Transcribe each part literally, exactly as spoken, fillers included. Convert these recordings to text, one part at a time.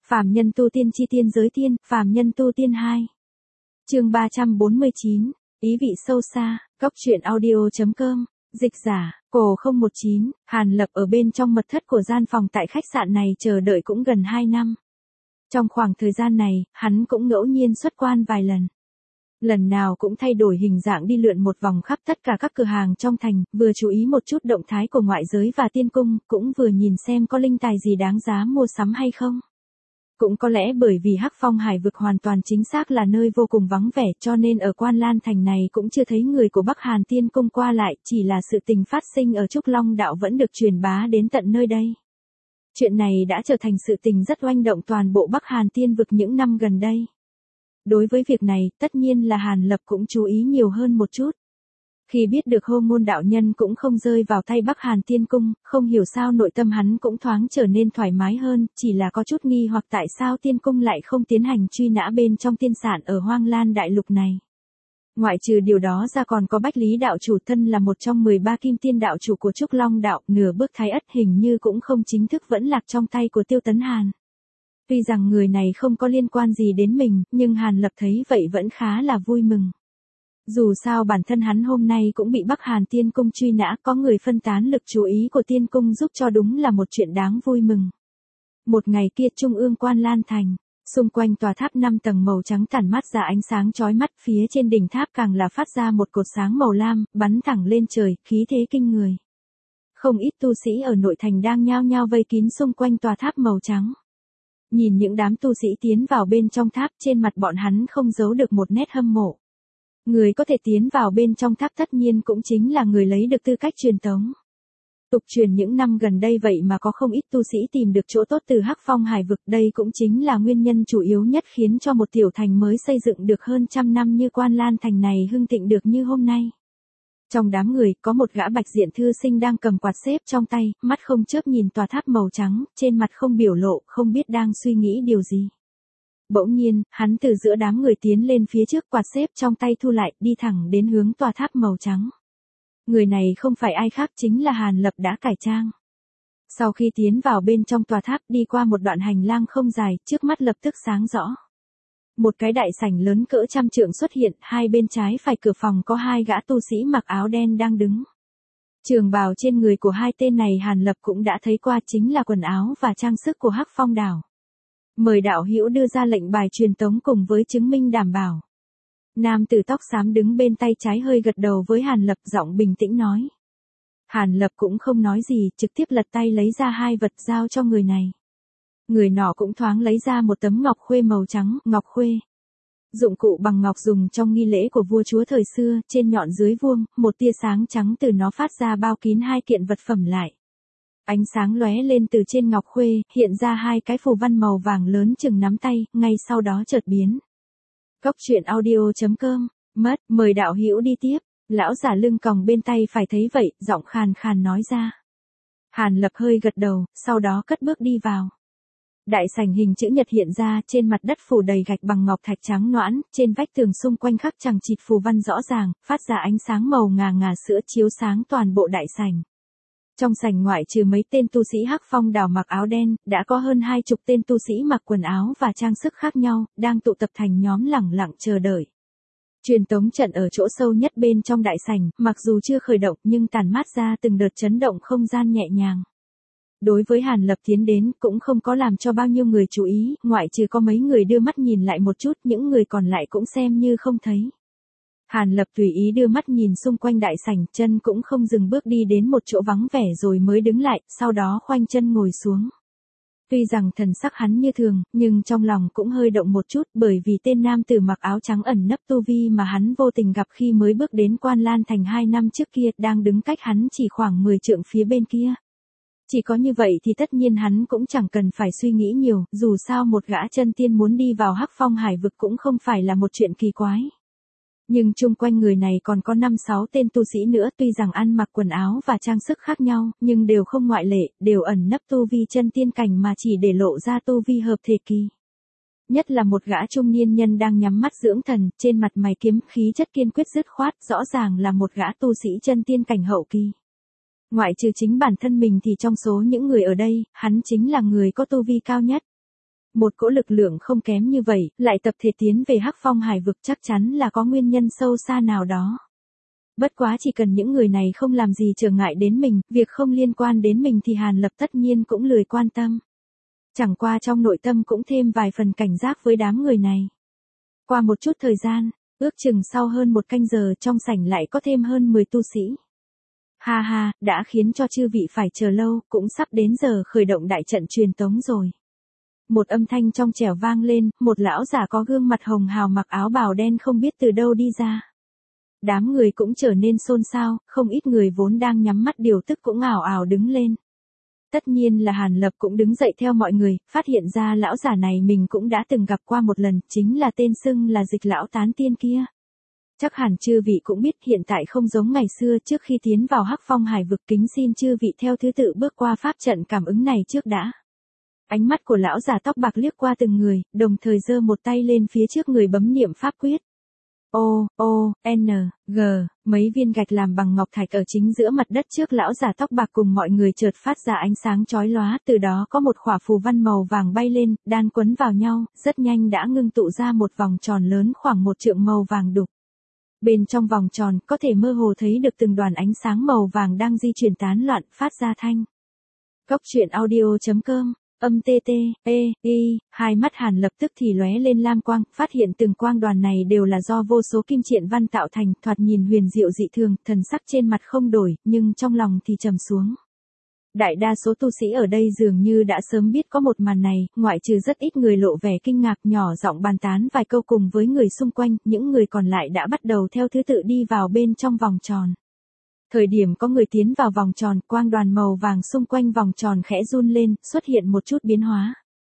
Phàm nhân tu tiên chi tiên giới tiên, phàm nhân tu tiên hai. Chương ba trăm bốn mươi chín, ý vị sâu xa, góc truyện audio.com, dịch giả, Cổ không một chín, Hàn Lập ở bên trong mật thất của gian phòng tại khách sạn này chờ đợi cũng gần hai năm. Trong khoảng thời gian này, hắn cũng ngẫu nhiên xuất quan vài lần. Lần nào cũng thay đổi hình dạng đi lượn một vòng khắp tất cả các cửa hàng trong thành, vừa chú ý một chút động thái của ngoại giới và tiên cung, cũng vừa nhìn xem có linh tài gì đáng giá mua sắm hay không. Cũng có lẽ bởi vì Hắc Phong Hải vực hoàn toàn chính xác là nơi vô cùng vắng vẻ cho nên ở Quan Lan Thành này cũng chưa thấy người của Bắc Hàn Tiên Cung qua lại, chỉ là sự tình phát sinh ở Trúc Long Đạo vẫn được truyền bá đến tận nơi đây. Chuyện này đã trở thành sự tình rất oanh động toàn bộ Bắc Hàn Tiên vực những năm gần đây. Đối với việc này, tất nhiên là Hàn Lập cũng chú ý nhiều hơn một chút. Khi biết được Hô Môn đạo nhân cũng không rơi vào tay Bắc Hàn Tiên Cung, không hiểu sao nội tâm hắn cũng thoáng trở nên thoải mái hơn, chỉ là có chút nghi hoặc tại sao Tiên Cung lại không tiến hành truy nã bên trong tiên sản ở Hoang Lan Đại Lục này. Ngoại trừ điều đó ra còn có Bách Lý đạo chủ thân là một trong mười ba kim tiên đạo chủ của Trúc Long Đạo, nửa bước thái ất hình như cũng không chính thức vẫn lạc trong tay của Tiêu Tấn Hàn. Tuy rằng người này không có liên quan gì đến mình, nhưng Hàn Lập thấy vậy vẫn khá là vui mừng. Dù sao bản thân hắn hôm nay cũng bị Bắc Hàn Tiên Cung truy nã, có người phân tán lực chú ý của Tiên Cung giúp cho đúng là một chuyện đáng vui mừng. Một ngày kia Trung ương Quan Lan Thành, xung quanh tòa tháp năm tầng màu trắng tản mát ra ánh sáng chói mắt, phía trên đỉnh tháp càng là phát ra một cột sáng màu lam, bắn thẳng lên trời, khí thế kinh người. Không ít tu sĩ ở nội thành đang nhao nhao vây kín xung quanh tòa tháp màu trắng. Nhìn những đám tu sĩ tiến vào bên trong tháp, trên mặt bọn hắn không giấu được một nét hâm mộ. Người có thể tiến vào bên trong tháp tất nhiên cũng chính là người lấy được tư cách truyền tống. Tục truyền những năm gần đây vậy mà có không ít tu sĩ tìm được chỗ tốt từ Hắc Phong Hải vực, đây cũng chính là nguyên nhân chủ yếu nhất khiến cho một tiểu thành mới xây dựng được hơn trăm năm như Quan Lan Thành này hưng thịnh được như hôm nay. Trong đám người, có một gã bạch diện thư sinh đang cầm quạt xếp trong tay, mắt không chớp nhìn tòa tháp màu trắng, trên mặt không biểu lộ, không biết đang suy nghĩ điều gì. Bỗng nhiên, hắn từ giữa đám người tiến lên phía trước, quạt xếp trong tay thu lại, đi thẳng đến hướng tòa tháp màu trắng. Người này không phải ai khác chính là Hàn Lập đã cải trang. Sau khi tiến vào bên trong tòa tháp, đi qua một đoạn hành lang không dài, trước mắt lập tức sáng rõ. Một cái đại sảnh lớn cỡ trăm trượng xuất hiện, hai bên trái phải cửa phòng có hai gã tu sĩ mặc áo đen đang đứng. Trường bào trên người của hai tên này Hàn Lập cũng đã thấy qua, chính là quần áo và trang sức của Hắc Phong Đảo. Mời đạo hữu đưa ra lệnh bài truyền tống cùng với chứng minh đảm bảo. Nam tử tóc xám đứng bên tay trái hơi gật đầu với Hàn Lập, giọng bình tĩnh nói. Hàn Lập cũng không nói gì, trực tiếp lật tay lấy ra hai vật giao cho người này. Người nọ cũng thoáng lấy ra một tấm ngọc khuê màu trắng, ngọc khuê. Dụng cụ bằng ngọc dùng trong nghi lễ của vua chúa thời xưa, trên nhọn dưới vuông, một tia sáng trắng từ nó phát ra bao kín hai kiện vật phẩm lại. Ánh sáng lóe lên từ trên ngọc khuê, hiện ra hai cái phù văn màu vàng lớn chừng nắm tay, ngay sau đó chợt biến. Góc truyện audio.com, mất, mời đạo hữu đi tiếp, lão giả lưng còng bên tay phải thấy vậy, giọng khàn khàn nói ra. Hàn Lập hơi gật đầu, sau đó cất bước đi vào. Đại sảnh hình chữ nhật hiện ra, trên mặt đất phủ đầy gạch bằng ngọc thạch trắng nõn, trên vách tường xung quanh khắc chằng chịt phù văn rõ ràng, phát ra ánh sáng màu ngà ngà sữa chiếu sáng toàn bộ đại sảnh. Trong sảnh ngoại trừ mấy tên tu sĩ Hắc Phong Đảo mặc áo đen, đã có hơn hai chục tên tu sĩ mặc quần áo và trang sức khác nhau, đang tụ tập thành nhóm lẳng lặng chờ đợi. Truyền tống trận ở chỗ sâu nhất bên trong đại sảnh, mặc dù chưa khởi động nhưng tản mát ra từng đợt chấn động không gian nhẹ nhàng. Đối với Hàn Lập tiến đến, cũng không có làm cho bao nhiêu người chú ý, ngoại trừ có mấy người đưa mắt nhìn lại một chút, những người còn lại cũng xem như không thấy. Hàn Lập tùy ý đưa mắt nhìn xung quanh đại sảnh, chân cũng không dừng bước đi đến một chỗ vắng vẻ rồi mới đứng lại, sau đó khoanh chân ngồi xuống. Tuy rằng thần sắc hắn như thường, nhưng trong lòng cũng hơi động một chút, bởi vì tên nam tử mặc áo trắng ẩn nấp tu vi mà hắn vô tình gặp khi mới bước đến Quan Lan Thành hai năm trước kia, đang đứng cách hắn chỉ khoảng mười trượng phía bên kia. Chỉ có như vậy thì tất nhiên hắn cũng chẳng cần phải suy nghĩ nhiều, dù sao một gã chân tiên muốn đi vào Hắc Phong Hải vực cũng không phải là một chuyện kỳ quái. Nhưng chung quanh người này còn có năm sáu tên tu sĩ nữa, tuy rằng ăn mặc quần áo và trang sức khác nhau, nhưng đều không ngoại lệ, đều ẩn nấp tu vi chân tiên cảnh mà chỉ để lộ ra tu vi hợp thể kỳ. Nhất là một gã trung niên nhân đang nhắm mắt dưỡng thần, trên mặt mày kiếm khí chất kiên quyết dứt khoát, rõ ràng là một gã tu sĩ chân tiên cảnh hậu kỳ. Ngoại trừ chính bản thân mình thì trong số những người ở đây, hắn chính là người có tu vi cao nhất. Một cỗ lực lượng không kém như vậy, lại tập thể tiến về Hắc Phong Hải vực chắc chắn là có nguyên nhân sâu xa nào đó. Bất quá chỉ cần những người này không làm gì trở ngại đến mình, việc không liên quan đến mình thì Hàn Lập tất nhiên cũng lười quan tâm. Chẳng qua trong nội tâm cũng thêm vài phần cảnh giác với đám người này. Qua một chút thời gian, ước chừng sau hơn một canh giờ trong sảnh lại có thêm hơn mười tu sĩ. Ha ha, đã khiến cho chư vị phải chờ lâu, cũng sắp đến giờ khởi động đại trận truyền tống rồi. Một âm thanh trong trẻo vang lên, một lão giả có gương mặt hồng hào mặc áo bào đen không biết từ đâu đi ra. Đám người cũng trở nên xôn xao, không ít người vốn đang nhắm mắt điều tức cũng ảo ảo đứng lên. Tất nhiên là Hàn Lập cũng đứng dậy theo mọi người, phát hiện ra lão giả này mình cũng đã từng gặp qua một lần, chính là tên xưng là Dịch lão tán tiên kia. Chắc hẳn chư vị cũng biết hiện tại không giống ngày xưa, trước khi tiến vào Hắc Phong Hải vực kính xin chư vị theo thứ tự bước qua pháp trận cảm ứng này trước đã. Ánh mắt của lão già tóc bạc liếc qua từng người, đồng thời giơ một tay lên phía trước người bấm niệm pháp quyết. O, O, N, G, mấy viên gạch làm bằng ngọc thạch ở chính giữa mặt đất trước lão già tóc bạc cùng mọi người chợt phát ra ánh sáng chói lóa, từ đó có một khỏa phù văn màu vàng bay lên, đan quấn vào nhau, rất nhanh đã ngưng tụ ra một vòng tròn lớn khoảng một trượng màu vàng đục. Bên trong vòng tròn, có thể mơ hồ thấy được từng đoàn ánh sáng màu vàng đang di chuyển tán loạn, phát ra thanh. Cốc truyện audio chấm com Âm tê tê, e, y, hai mắt Hàn Lập tức thì lóe lên lam quang, phát hiện từng quang đoàn này đều là do vô số kim triện văn tạo thành, thoạt nhìn huyền diệu dị thường, thần sắc trên mặt không đổi, nhưng trong lòng thì trầm xuống. Đại đa số tu sĩ ở đây dường như đã sớm biết có một màn này, ngoại trừ rất ít người lộ vẻ kinh ngạc nhỏ giọng bàn tán vài câu cùng với người xung quanh, những người còn lại đã bắt đầu theo thứ tự đi vào bên trong vòng tròn. Thời điểm có người tiến vào vòng tròn, quang đoàn màu vàng xung quanh vòng tròn khẽ run lên, xuất hiện một chút biến hóa.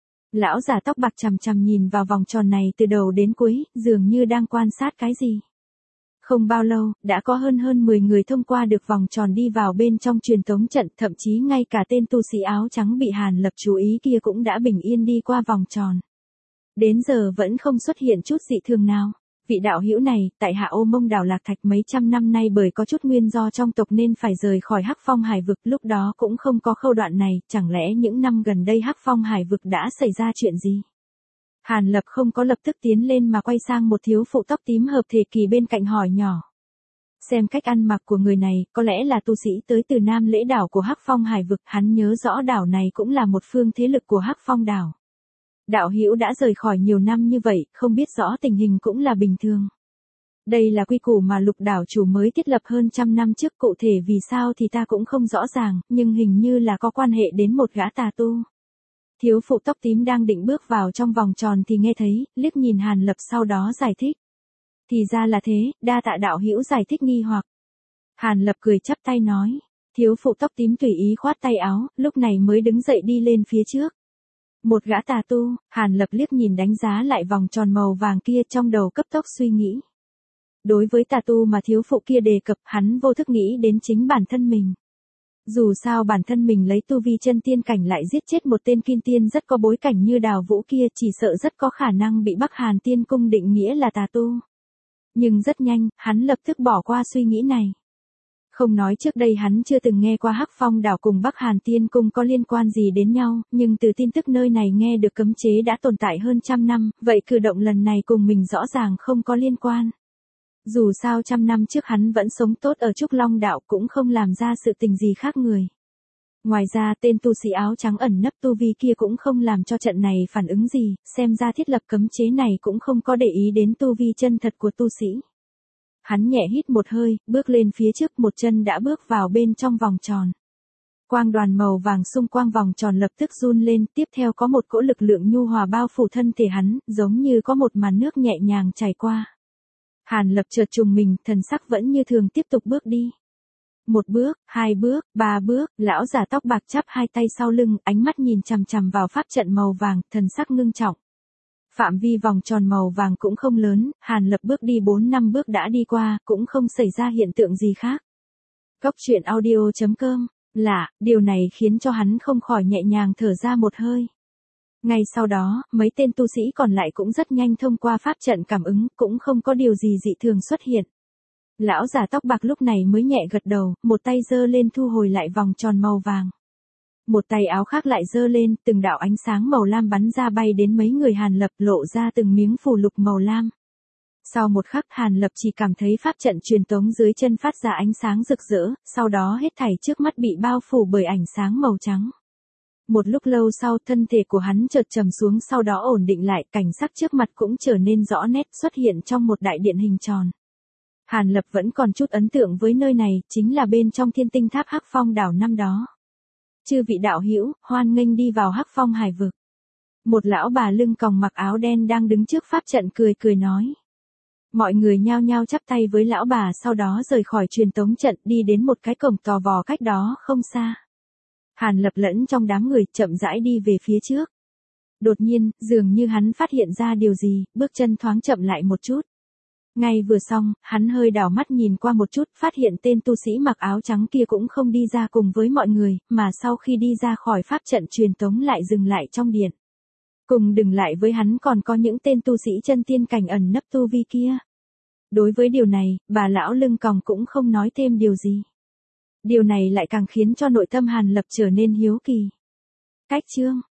Lão già tóc bạc chằm chằm nhìn vào vòng tròn này từ đầu đến cuối, dường như đang quan sát cái gì. Không bao lâu, đã có hơn hơn mười người thông qua được vòng tròn đi vào bên trong truyền tống trận, thậm chí ngay cả tên tu sĩ áo trắng bị Hàn Lập chú ý kia cũng đã bình yên đi qua vòng tròn. Đến giờ vẫn không xuất hiện chút dị thường nào. Vị đạo hữu này, tại hạ Ô Mông đảo Lạc Thạch mấy trăm năm nay bởi có chút nguyên do trong tộc nên phải rời khỏi Hắc Phong Hải vực, lúc đó cũng không có khâu đoạn này, chẳng lẽ những năm gần đây Hắc Phong Hải vực đã xảy ra chuyện gì? Hàn Lập không có lập tức tiến lên mà quay sang một thiếu phụ tóc tím hợp thể kỳ bên cạnh hỏi nhỏ. Xem cách ăn mặc của người này, có lẽ là tu sĩ tới từ Nam Lễ đảo của Hắc Phong Hải vực, hắn nhớ rõ đảo này cũng là một phương thế lực của Hắc Phong đảo. Đạo hữu đã rời khỏi nhiều năm như vậy, không biết rõ tình hình cũng là bình thường. Đây là quy củ mà Lục đảo chủ mới thiết lập hơn trăm năm trước, cụ thể vì sao thì ta cũng không rõ ràng, nhưng hình như là có quan hệ đến một gã tà tu. Thiếu phụ tóc tím đang định bước vào trong vòng tròn thì nghe thấy, liếc nhìn Hàn Lập sau đó giải thích. Thì ra là thế, đa tạ đạo hữu giải thích nghi hoặc. Hàn Lập cười chắp tay nói. Thiếu phụ tóc tím tùy ý khoát tay áo, lúc này mới đứng dậy đi lên phía trước. Một gã tà tu, Hàn Lập liếc nhìn đánh giá lại vòng tròn màu vàng kia, trong đầu cấp tốc suy nghĩ. Đối với tà tu mà thiếu phụ kia đề cập, hắn vô thức nghĩ đến chính bản thân mình. Dù sao bản thân mình lấy tu vi chân tiên cảnh lại giết chết một tên kim tiên rất có bối cảnh như Đào Vũ kia, chỉ sợ rất có khả năng bị Bắc Hàn Tiên Cung định nghĩa là tà tu. Nhưng rất nhanh, hắn lập tức bỏ qua suy nghĩ này. Không nói trước đây hắn chưa từng nghe qua Hắc Phong đảo cùng Bắc Hàn Tiên Cung có liên quan gì đến nhau, nhưng từ tin tức nơi này nghe được cấm chế đã tồn tại hơn trăm năm, vậy cử động lần này cùng mình rõ ràng không có liên quan. Dù sao trăm năm trước hắn vẫn sống tốt ở Trúc Long đảo, cũng không làm ra sự tình gì khác người. Ngoài ra tên tu sĩ áo trắng ẩn nấp tu vi kia cũng không làm cho trận này phản ứng gì, xem ra thiết lập cấm chế này cũng không có để ý đến tu vi chân thật của tu sĩ. Hắn nhẹ hít một hơi, bước lên phía trước, một chân đã bước vào bên trong vòng tròn. Quang đoàn màu vàng xung quanh vòng tròn lập tức run lên, tiếp theo có một cỗ lực lượng nhu hòa bao phủ thân thể hắn, giống như có một màn nước nhẹ nhàng chảy qua. Hàn Lập chợt trùng mình, thần sắc vẫn như thường tiếp tục bước đi. Một bước, hai bước, ba bước, lão già tóc bạc chắp hai tay sau lưng, ánh mắt nhìn chằm chằm vào pháp trận màu vàng, thần sắc ngưng trọng. Phạm vi vòng tròn màu vàng cũng không lớn, Hàn Lập bước đi bốn năm bước đã đi qua, cũng không xảy ra hiện tượng gì khác. Cốc truyện audio chấm com, lạ, điều này khiến cho hắn không khỏi nhẹ nhàng thở ra một hơi. Ngay sau đó, mấy tên tu sĩ còn lại cũng rất nhanh thông qua pháp trận cảm ứng, cũng không có điều gì dị thường xuất hiện. Lão già tóc bạc lúc này mới nhẹ gật đầu, một tay giơ lên thu hồi lại vòng tròn màu vàng. Một tay áo khác lại giơ lên, từng đạo ánh sáng màu lam bắn ra bay đến mấy người Hàn Lập, lộ ra từng miếng phù lục màu lam. Sau một khắc, Hàn Lập chỉ cảm thấy pháp trận truyền tống dưới chân phát ra ánh sáng rực rỡ, sau đó hết thảy trước mắt bị bao phủ bởi ánh sáng màu trắng. Một lúc lâu sau, thân thể của hắn chợt trầm xuống, sau đó ổn định lại, cảnh sắc trước mặt cũng trở nên rõ nét, xuất hiện trong một đại điện hình tròn. Hàn Lập vẫn còn chút ấn tượng với nơi này, chính là bên trong Thiên Tinh Tháp Hắc Phong đảo năm đó. Chư vị đạo hữu, hoan nghênh đi vào Hắc Phong hải vực. Một lão bà lưng còng mặc áo đen đang đứng trước pháp trận cười cười nói. Mọi người nhao nhao chắp tay với lão bà, sau đó rời khỏi truyền tống trận, đi đến một cái cổng tò vò cách đó không xa. Hàn Lập lẫn trong đám người, chậm rãi đi về phía trước. Đột nhiên, dường như hắn phát hiện ra điều gì, bước chân thoáng chậm lại một chút. Ngay vừa xong, hắn hơi đảo mắt nhìn qua một chút, phát hiện tên tu sĩ mặc áo trắng kia cũng không đi ra cùng với mọi người, mà sau khi đi ra khỏi pháp trận truyền tống lại dừng lại trong điện. Cùng đừng lại với hắn còn có những tên tu sĩ chân tiên cảnh ẩn nấp tu vi kia. Đối với điều này, bà lão lưng còng cũng không nói thêm điều gì. Điều này lại càng khiến cho nội tâm Hàn Lập trở nên hiếu kỳ. Cách chương